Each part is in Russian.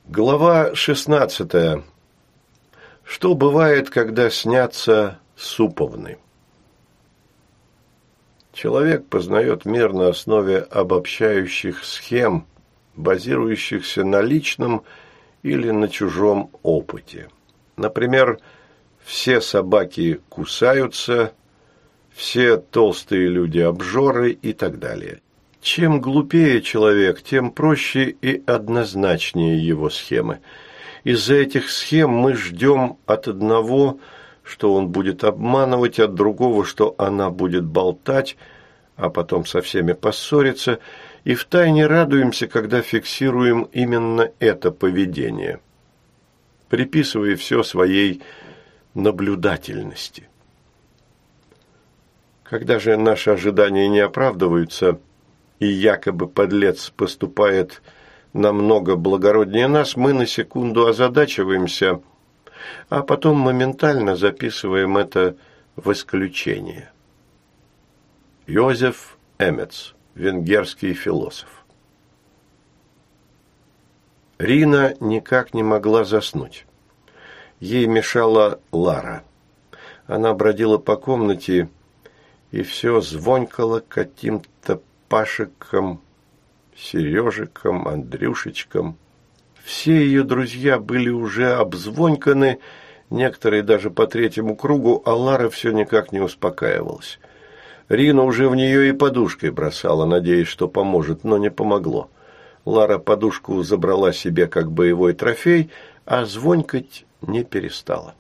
Глава 16. Что бывает, когда снятся суповны? Человек познает мир на основе обобщающих схем, базирующихся на личном или на чужом опыте. Например, все собаки кусаются, все толстые люди обжоры и так далее. Чем глупее человек, тем проще и однозначнее его схемы. Из-за этих схем мы ждем от одного, что он будет обманывать, от другого, что она будет болтать, а потом со всеми поссориться, и втайне радуемся, когда фиксируем именно это поведение, приписывая все своей наблюдательности. Когда же наши ожидания не оправдываются, и якобы подлец поступает намного благороднее нас, мы на секунду озадачиваемся, а потом моментально записываем это в исключение. Йозеф Эммец, венгерский философ. Рина никак не могла заснуть. Ей мешала Лара. Она бродила по комнате и все звонкала каким-то Пашиком, Сережиком, Андрюшечком. Все ее друзья были уже обзвоньканы, некоторые даже по третьему кругу, а Лара все никак не успокаивалась. Рина уже в нее и подушкой бросала, надеясь, что поможет, но не помогло. Лара подушку забрала себе как боевой трофей, а звонькать не перестала.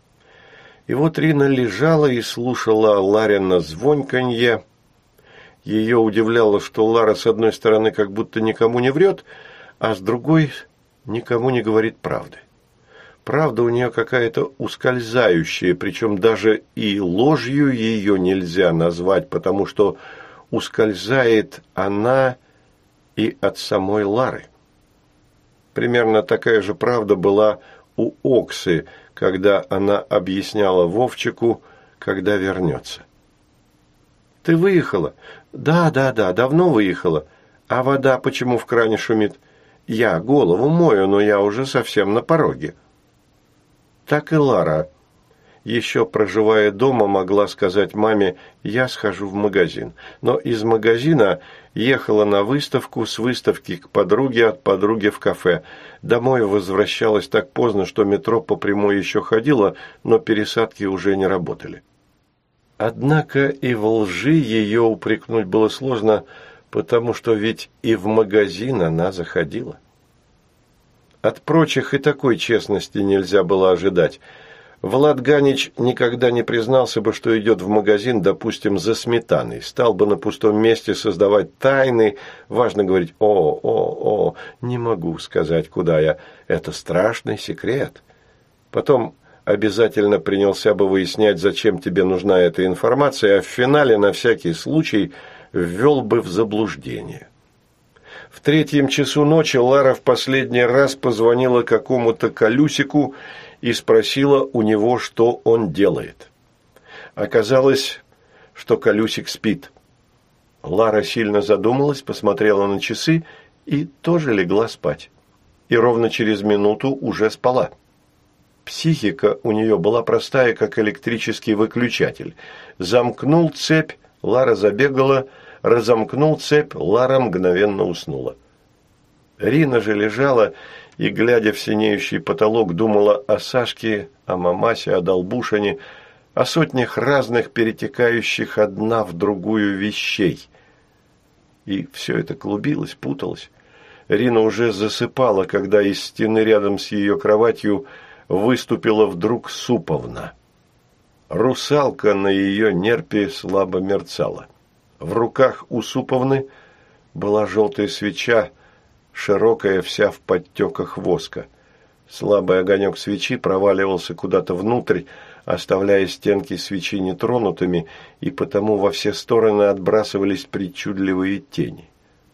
И вот Рина лежала и слушала Ларина звонканье. Ее удивляло, что Лара, с одной стороны, как будто никому не врет, а с другой никому не говорит правды. Правда у нее какая-то ускользающая, причем даже и ложью ее нельзя назвать, потому что ускользает она и от самой Лары. Примерно такая же правда была у Оксы, когда она объясняла Вовчику, когда вернется. «Ты выехала?» «Да, давно выехала. А вода почему в кране шумит?» «Я голову мою, но я уже совсем на пороге». Так и Лара, еще проживая дома, могла сказать маме: «Я схожу в магазин». Но из магазина ехала на выставку, с выставки к подруге, от подруги в кафе. Домой возвращалась так поздно, что метро по прямой еще ходило, но пересадки уже не работали. Однако и в лжи ее упрекнуть было сложно, потому что ведь и в магазин она заходила. От прочих и такой честности нельзя было ожидать. Влад Ганич никогда не признался бы, что идет в магазин, допустим, за сметаной. Стал бы на пустом месте создавать тайны, важно говорить: не могу сказать, куда я. Это страшный секрет. Потом обязательно принялся бы выяснять, зачем тебе нужна эта информация, а в финале на всякий случай ввел бы в заблуждение. В 3 часу ночи Лара в последний раз позвонила какому-то Колюсику и спросила у него, что он делает. Оказалось, что Колюсик спит. Лара сильно задумалась, посмотрела на часы и тоже легла спать. И ровно через минуту уже спала. Психика у нее была простая, как электрический выключатель. Замкнул цепь, Лара забегала, разомкнул цепь, Лара мгновенно уснула. Рина же лежала и, глядя в синеющий потолок, думала о Сашке, о мамасе, о Долбушине, о сотнях разных, перетекающих одна в другую вещей. И все это клубилось, путалось. Рина уже засыпала, когда из стены рядом с ее кроватью выступила вдруг Суповна. Русалка на ее нерпе слабо мерцала. В руках у Суповны была желтая свеча, широкая, вся в подтеках воска. Слабый огонек свечи проваливался куда-то внутрь, оставляя стенки свечи нетронутыми, и потому во все стороны отбрасывались причудливые тени.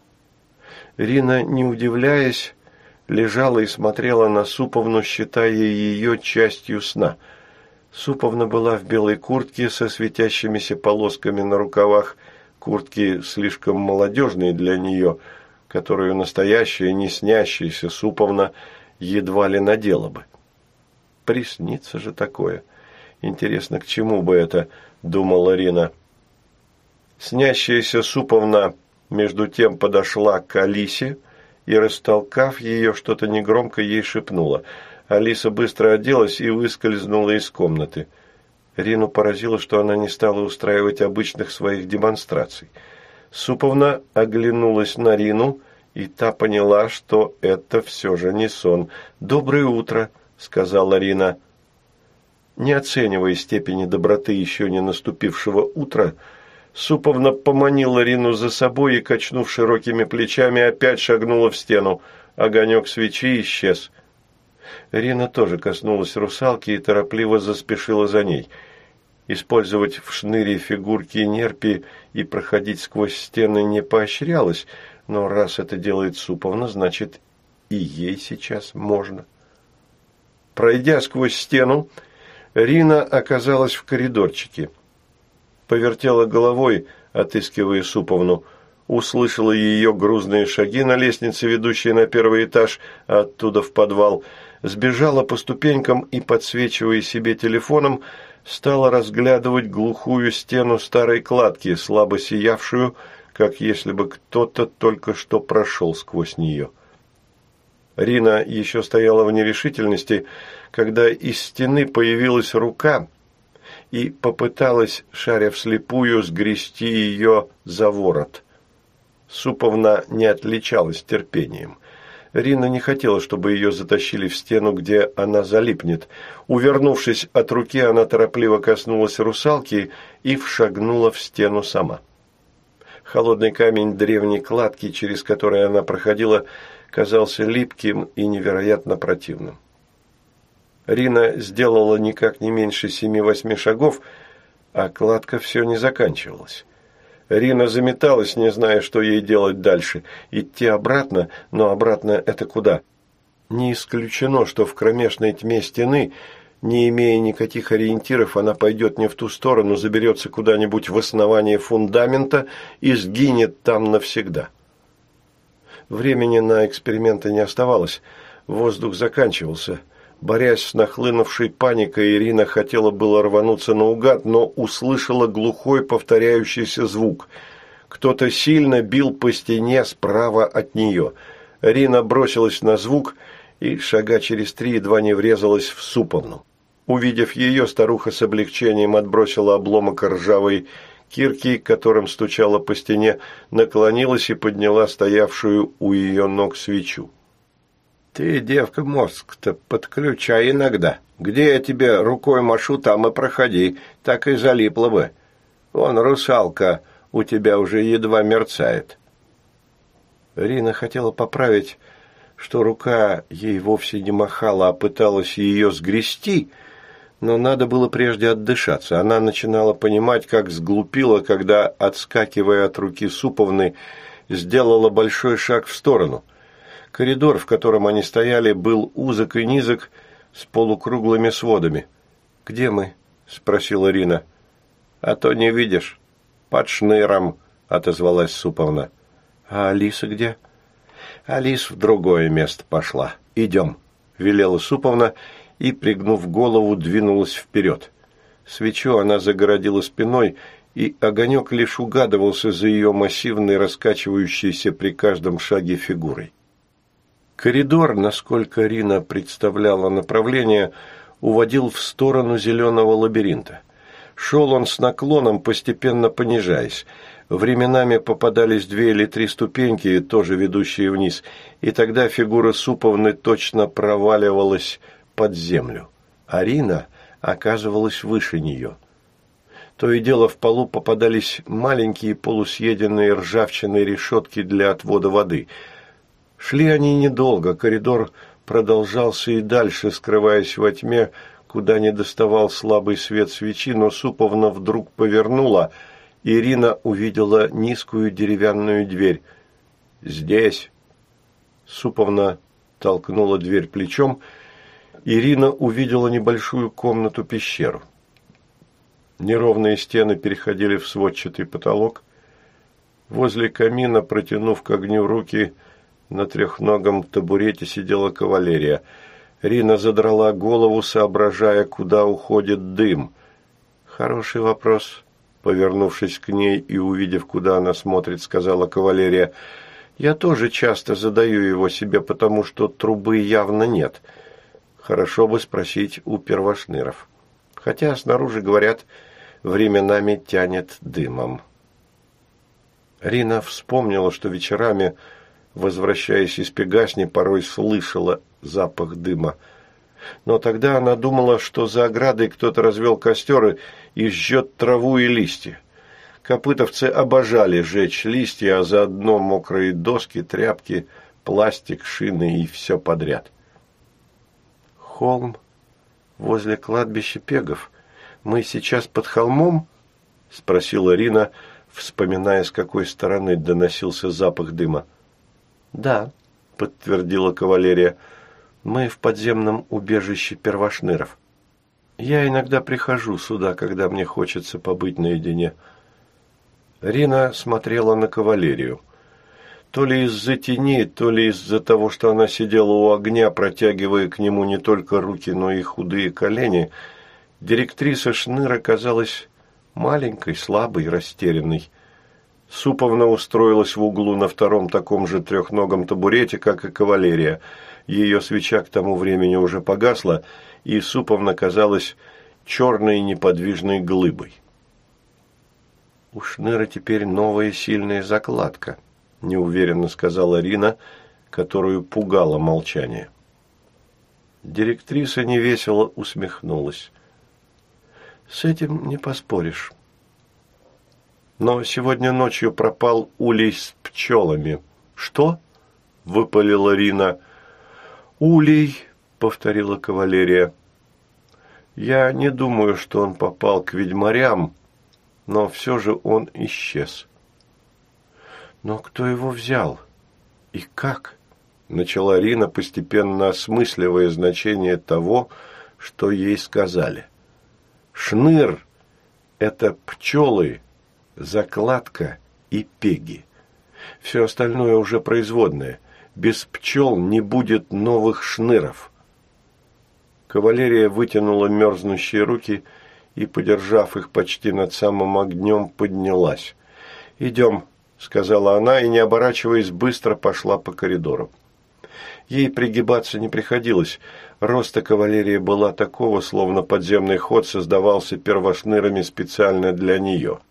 Рина, не удивляясь, лежала и смотрела на Суповну, считая ее частью сна. Суповна была в белой куртке со светящимися полосками на рукавах, куртки слишком молодежные для нее, которую настоящая, не снящаяся Суповна едва ли надела бы. Приснится же такое. Интересно, к чему бы это, думала Рина. Снящаяся Суповна между тем подошла к Алисе и, растолкав ее, что-то негромко ей шепнула. Алиса быстро оделась и выскользнула из комнаты. Рину поразило, что она не стала устраивать обычных своих демонстраций. Суповна оглянулась на Рину, и та поняла, что это все же не сон. «Доброе утро», — сказала Рина. Не оценивая степени доброты еще не наступившего утра, Суповна поманила Рину за собой и, качнув широкими плечами, опять шагнула в стену. Огонек свечи исчез. Рина тоже коснулась русалки и торопливо заспешила за ней. Использовать в шныре фигурки нерпи и проходить сквозь стены не поощрялось, но раз это делает Суповна, значит, и ей сейчас можно. Пройдя сквозь стену, Рина оказалась в коридорчике. Повертела головой, отыскивая Суповну, услышала ее грузные шаги на лестнице, ведущей на первый этаж, а оттуда в подвал, сбежала по ступенькам и, подсвечивая себе телефоном, стала разглядывать глухую стену старой кладки, слабо сиявшую, как если бы кто-то только что прошел сквозь нее. Рина еще стояла в нерешительности, когда из стены появилась рука и попыталась, шаря вслепую, сгрести ее за ворот. Суповна не отличалась терпением. Рина не хотела, чтобы ее затащили в стену, где она залипнет. Увернувшись от руки, она торопливо коснулась русалки и вшагнула в стену сама. Холодный камень древней кладки, через который она проходила, казался липким и невероятно противным. Рина сделала никак не меньше 7-8 шагов, а кладка все не заканчивалась. Рина заметалась, не зная, что ей делать дальше. Идти обратно, но обратно это куда? Не исключено, что в кромешной тьме стены, не имея никаких ориентиров, она пойдет не в ту сторону, заберется куда-нибудь в основание фундамента и сгинет там навсегда. Времени на эксперименты не оставалось, воздух заканчивался. Борясь с нахлынувшей паникой, Ирина хотела было рвануться наугад, но услышала глухой повторяющийся звук. Кто-то сильно бил по стене справа от нее. Ирина бросилась на звук и, шага через 3, едва не врезалась в Суповну. Увидев ее, старуха с облегчением отбросила обломок ржавой кирки, которым стучала по стене, наклонилась и подняла стоявшую у ее ног свечу. «Ты, девка, мозг-то подключай иногда. Где я тебе рукой машу, там и проходи, так и залипла бы. Вон русалка у тебя уже едва мерцает». Рина хотела поправить, что рука ей вовсе не махала, а пыталась ее сгрести, но надо было прежде отдышаться. Она начинала понимать, как сглупила, когда, отскакивая от руки Суповны, сделала большой шаг в сторону. Коридор, в котором они стояли, был узок и низок, с полукруглыми сводами. «Где мы?» – спросила Рина. «А то не видишь. Под шныром», – отозвалась Суповна. «А Алиса где?» «Алис в другое место пошла. Идем», – велела Суповна и, пригнув голову, двинулась вперед. Свечу она загородила спиной, и огонек лишь угадывался за ее массивной, раскачивающейся при каждом шаге фигурой. Коридор, насколько Рина представляла направление, уводил в сторону зеленого лабиринта. Шел он с наклоном, постепенно понижаясь. Временами попадались 2 или 3 ступеньки, тоже ведущие вниз, и тогда фигура Суповны точно проваливалась под землю, а Рина оказывалась выше нее. То и дело в полу попадались маленькие полусъеденные ржавчиной решетки для отвода воды. Шли они недолго, коридор продолжался и дальше, скрываясь во тьме, куда не доставал слабый свет свечи, но Суповна вдруг повернула, и Ирина увидела низкую деревянную дверь. «Здесь!» Суповна толкнула дверь плечом, Ирина увидела небольшую комнату-пещеру. Неровные стены переходили в сводчатый потолок. Возле камина, протянув к огню руки, На трехногом табурете сидела кавалерия. Рина задрала голову, соображая, куда уходит дым. «Хороший вопрос», — повернувшись к ней и увидев, куда она смотрит, сказала кавалерия. «Я тоже часто задаю его себе, потому что трубы явно нет. Хорошо бы спросить у первошныров. Хотя снаружи, говорят, временами тянет дымом». Рина вспомнила, что вечерами, возвращаясь из Пегасни, порой слышала запах дыма. Но тогда она думала, что за оградой кто-то развел костер и жжет траву и листья. Копытовцы обожали жечь листья, а заодно мокрые доски, тряпки, пластик, шины и все подряд. «Холм возле кладбища Пегов. Мы сейчас под холмом?» – спросила Рина, вспоминая, с какой стороны доносился запах дыма. «Да», – подтвердила кавалерия, – «мы в подземном убежище первошныров. Я иногда прихожу сюда, когда мне хочется побыть наедине». Рина смотрела на кавалерию. То ли из-за тени, то ли из-за того, что она сидела у огня, протягивая к нему не только руки, но и худые колени, директриса Шныра казалась маленькой, слабой, растерянной. Суповна устроилась в углу на втором таком же трехногом табурете, как и кавалерия. Ее свеча к тому времени уже погасла, и Суповна казалась черной неподвижной глыбой. «У Шныра теперь новая сильная закладка», – неуверенно сказала Рина, которую пугало молчание. Директриса невесело усмехнулась. «С этим не поспоришь. Но сегодня ночью пропал улей с пчелами». «Что?» – выпалила Рина. «Улей», – повторила кавалерия. «Я не думаю, что он попал к ведьмарям, но все же он исчез». «Но кто его взял? И как?» – начала Рина, постепенно осмысливая значение того, что ей сказали. «Шныр – это пчелы, закладка и пеги. Все остальное уже производное. Без пчел не будет новых шныров». Кавалерия вытянула мерзнущие руки и, подержав их почти над самым огнем, поднялась. «Идем», – сказала она и, не оборачиваясь, быстро пошла по коридору. Ей пригибаться не приходилось. Роста кавалерии была такого, словно подземный ход создавался первошнырами специально для нее.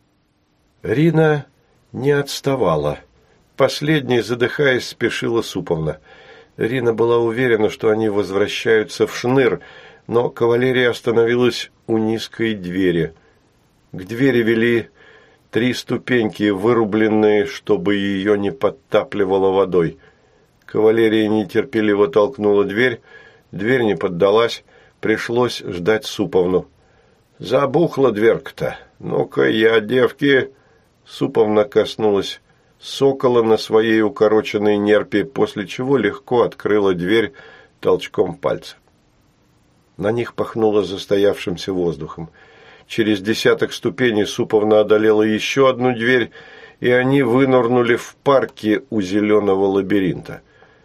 Рина не отставала. Последней, задыхаясь, спешила Суповна. Рина была уверена, что они возвращаются в Шныр, но кавалерия остановилась у низкой двери. К двери вели 3 ступеньки, вырубленные, чтобы ее не подтапливало водой. Кавалерия нетерпеливо толкнула дверь, дверь не поддалась, пришлось ждать Суповну. «Забухла дверка-то! Ну-ка, я, девки!» Суповна коснулась сокола на своей укороченной нерпе, после чего легко открыла дверь толчком пальца. На них пахнуло застоявшимся воздухом. Через 10 ступеней Суповна одолела еще одну дверь, и они вынырнули в парке у зеленого лабиринта.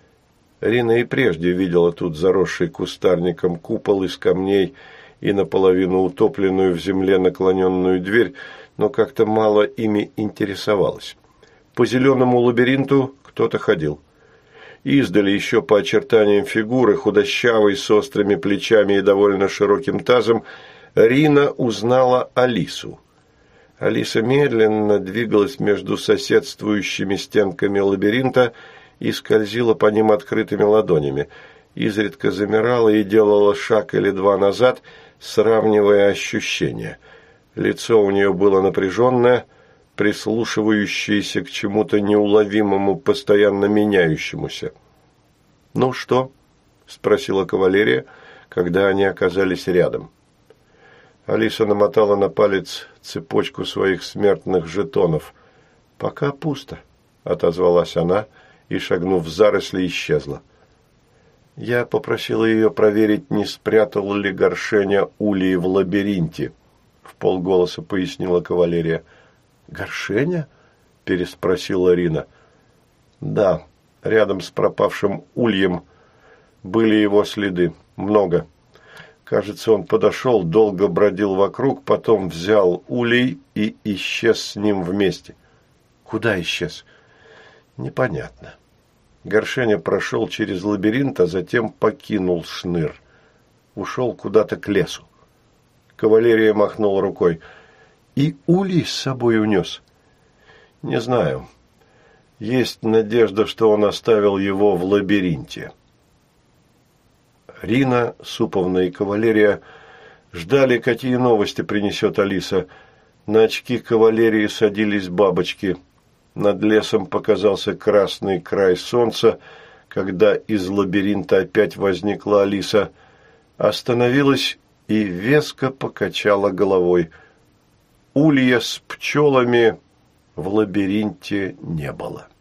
Рина и прежде видела тут заросший кустарником купол из камней и наполовину утопленную в земле наклоненную дверь, но как-то мало ими интересовалась. По зеленому лабиринту кто-то ходил. Издали еще по очертаниям фигуры, худощавой, с острыми плечами и довольно широким тазом, Рина узнала Алису. Алиса медленно двигалась между соседствующими стенками лабиринта и скользила по ним открытыми ладонями, изредка замирала и делала шаг или два назад, сравнивая ощущения. Лицо у нее было напряженное, прислушивающееся к чему-то неуловимому, постоянно меняющемуся. «Ну что?» – спросила кавалерия, когда они оказались рядом. Алиса намотала на палец цепочку своих смертных жетонов. «Пока пусто», – отозвалась она и, шагнув в заросли, исчезла. Я попросила ее проверить, не спрятал ли Горшеня улей в лабиринте, – вполголоса пояснила кавалерия. «Горшеня?» – переспросила Рина. «Да, Рядом с пропавшим ульем были его следы. Много. Кажется, он подошел, долго бродил вокруг, потом взял улей и исчез с ним вместе. Куда исчез? Непонятно. Горшеня прошел через лабиринт, а затем покинул шныр. Ушел куда-то к лесу. Кавалерия махнула рукой. И улей с собой унес? Не знаю. Есть надежда, что он оставил его в лабиринте. Рина, Суповна и кавалерия ждали, какие новости принесет Алиса. На очки кавалерии садились бабочки. Над лесом показался красный край солнца, когда из лабиринта опять возникла Алиса. Остановилась и веско покачала головой. Улья с пчелами в лабиринте не было.